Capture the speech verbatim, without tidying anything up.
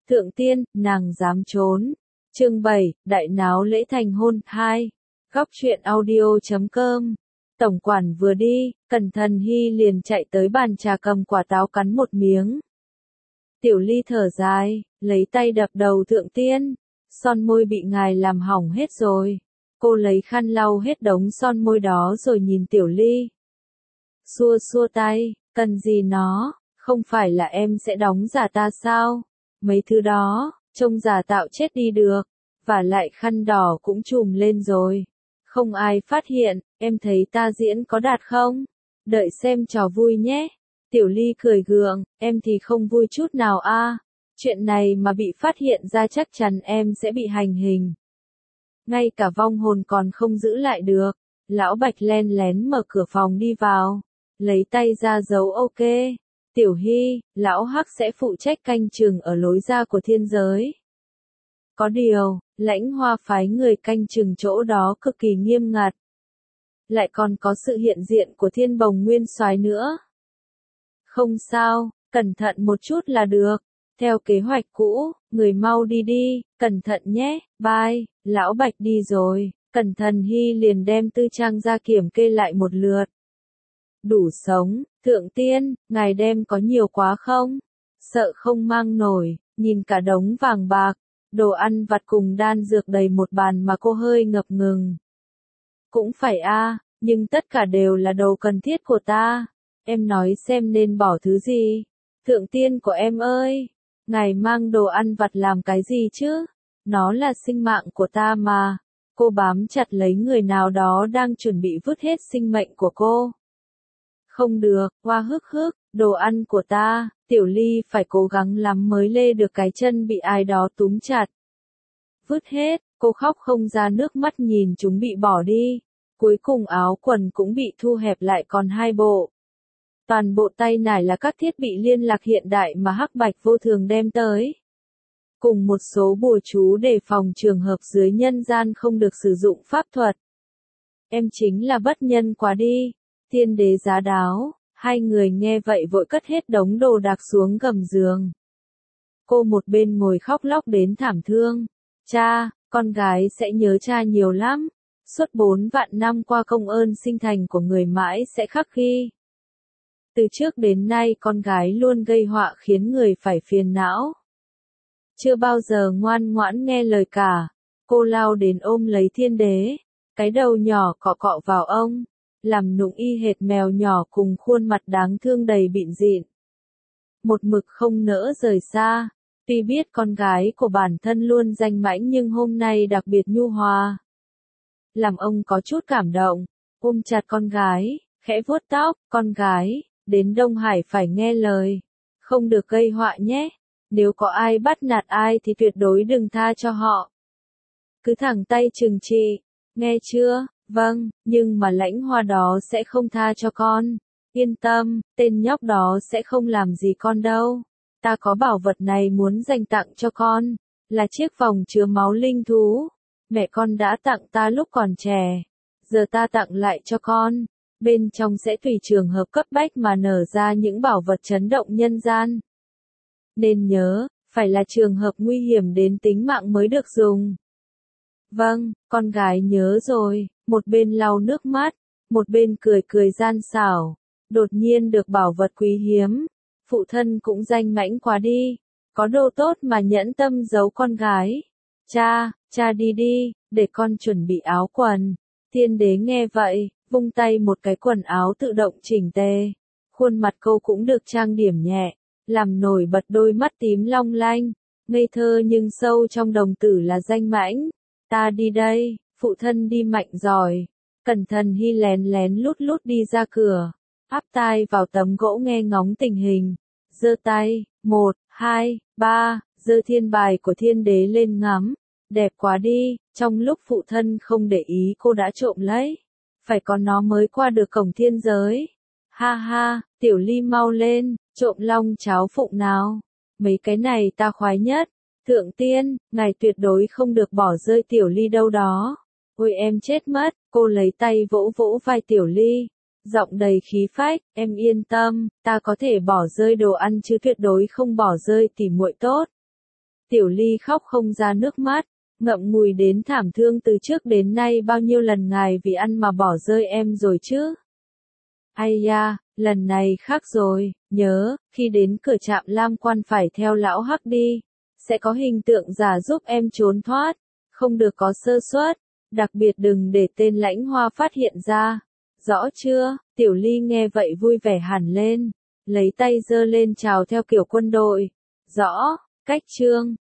Thượng tiên, nàng dám trốn. Chương bảy, đại náo lễ thành hôn hai. Góc truyện audio chấm com. Tổng quản vừa đi, Cẩn Thận Hy liền chạy tới bàn trà cầm quả táo cắn một miếng. Tiểu Ly thở dài, lấy tay đập đầu thượng tiên. Son môi bị ngài làm hỏng hết rồi. Cô lấy khăn lau hết đống son môi đó rồi nhìn Tiểu Ly. Xua xua tay, cần gì nó, không phải là em sẽ đóng giả ta sao? Mấy thứ đó, trông giả tạo chết đi được. Và lại khăn đỏ cũng trùm lên rồi. Không ai phát hiện, em thấy ta diễn có đạt không? Đợi xem trò vui nhé. Tiểu Ly cười gượng, em thì không vui chút nào a. Chuyện này mà bị phát hiện ra chắc chắn em sẽ bị hành hình. Ngay cả vong hồn còn không giữ lại được. Lão Bạch len lén mở cửa phòng đi vào. Lấy tay ra dấu ok. Tiểu Hy, lão Hắc sẽ phụ trách canh chừng ở lối ra của thiên giới. Có điều, lãnh hoa phái người canh chừng chỗ đó cực kỳ nghiêm ngặt. Lại còn có sự hiện diện của thiên bồng nguyên soái nữa. Không sao, cẩn thận một chút là được. Theo kế hoạch cũ, người mau đi đi, cẩn thận nhé, bye. Lão Bạch đi rồi, Cẩn Thận Hy liền đem tư trang ra kiểm kê lại một lượt. Đủ sống, thượng tiên, ngài đem có nhiều quá không? Sợ không mang nổi, nhìn cả đống vàng bạc, đồ ăn vặt cùng đan dược đầy một bàn mà cô hơi ngập ngừng. Cũng phải a, nhưng tất cả đều là đồ cần thiết của ta. Em nói xem nên bỏ thứ gì? Thượng tiên của em ơi, ngài mang đồ ăn vặt làm cái gì chứ? Nó là sinh mạng của ta mà. Cô bám chặt lấy người nào đó đang chuẩn bị vứt hết sinh mệnh của cô. Không được, hoa hức hức, đồ ăn của ta, Tiểu Ly phải cố gắng lắm mới lê được cái chân bị ai đó túm chặt. Vứt hết, cô khóc không ra nước mắt nhìn chúng bị bỏ đi. Cuối cùng áo quần cũng bị thu hẹp lại còn hai bộ. Toàn bộ tay nải là các thiết bị liên lạc hiện đại mà Hắc Bạch vô thường đem tới. Cùng một số bùa chú để phòng trường hợp dưới nhân gian không được sử dụng pháp thuật. Em chính là bất nhân quá đi. Tiên đế giá đáo, hai người nghe vậy vội cất hết đống đồ đạc xuống gầm giường. Cô một bên ngồi khóc lóc đến thảm thương. Cha, con gái sẽ nhớ cha nhiều lắm. Suốt bốn vạn năm qua công ơn sinh thành của người mãi sẽ khắc ghi. Từ trước đến nay con gái luôn gây họa khiến người phải phiền não. Chưa bao giờ ngoan ngoãn nghe lời cả. Cô lao đến ôm lấy thiên đế. Cái đầu nhỏ cọ cọ vào ông. Làm nũng y hệt mèo nhỏ cùng khuôn mặt đáng thương đầy bịn dịn. Một mực không nỡ rời xa. Tuy biết con gái của bản thân luôn danh mãnh nhưng hôm nay đặc biệt nhu hòa. Làm ông có chút cảm động. Ôm chặt con gái, khẽ vuốt tóc, con gái, đến Đông Hải phải nghe lời. Không được gây họa nhé. Nếu có ai bắt nạt ai thì tuyệt đối đừng tha cho họ. Cứ thẳng tay trừng trị, nghe chưa? Vâng, nhưng mà lãnh hoa đó sẽ không tha cho con. Yên tâm, tên nhóc đó sẽ không làm gì con đâu. Ta có bảo vật này muốn dành tặng cho con. Là chiếc vòng chứa máu linh thú. Mẹ con đã tặng ta lúc còn trẻ. Giờ ta tặng lại cho con. Bên trong sẽ tùy trường hợp cấp bách mà nở ra những bảo vật chấn động nhân gian. Nên nhớ, phải là trường hợp nguy hiểm đến tính mạng mới được dùng. Vâng, con gái nhớ rồi. Một bên lau nước mắt, một bên cười cười gian xảo. Đột nhiên được bảo vật quý hiếm. Phụ thân cũng danh mãnh quá đi. Có đồ tốt mà nhẫn tâm giấu con gái. Cha, cha đi đi, để con chuẩn bị áo quần. Tiên đế nghe vậy, vung tay một cái quần áo tự động chỉnh tề. Khuôn mặt cô cũng được trang điểm nhẹ, làm nổi bật đôi mắt tím long lanh. Ngây thơ nhưng sâu trong đồng tử là danh mãnh. Ta đi đây. Phụ thân đi mạnh giỏi. Cẩn Thận Hy lén lén lút lút đi ra cửa. Áp tai vào tấm gỗ nghe ngóng tình hình. Giơ tay, một, hai, ba, giơ thiên bài của thiên đế lên ngắm. Đẹp quá đi, trong lúc phụ thân không để ý cô đã trộm lấy. Phải có nó mới qua được cổng thiên giới. Ha ha, Tiểu Ly mau lên, trộm long cháo phụng nào. Mấy cái này ta khoái nhất. Thượng tiên, ngài tuyệt đối không được bỏ rơi Tiểu Ly đâu đó. Ôi em chết mất, cô lấy tay vỗ vỗ vai Tiểu Ly. Giọng đầy khí phách, em yên tâm, ta có thể bỏ rơi đồ ăn chứ tuyệt đối không bỏ rơi tỉ muội tốt. Tiểu Ly khóc không ra nước mắt, ngậm ngùi đến thảm thương từ trước đến nay bao nhiêu lần ngài vì ăn mà bỏ rơi em rồi chứ. Ai da, lần này khác rồi, nhớ, khi đến cửa trạm Lam Quan phải theo lão Hắc đi, sẽ có hình tượng giả giúp em trốn thoát, không được có sơ suất, đặc biệt đừng để tên Lãnh Hoa phát hiện ra. Rõ chưa? Tiểu Ly nghe vậy vui vẻ hẳn lên, lấy tay giơ lên chào theo kiểu quân đội. Rõ, cách trương.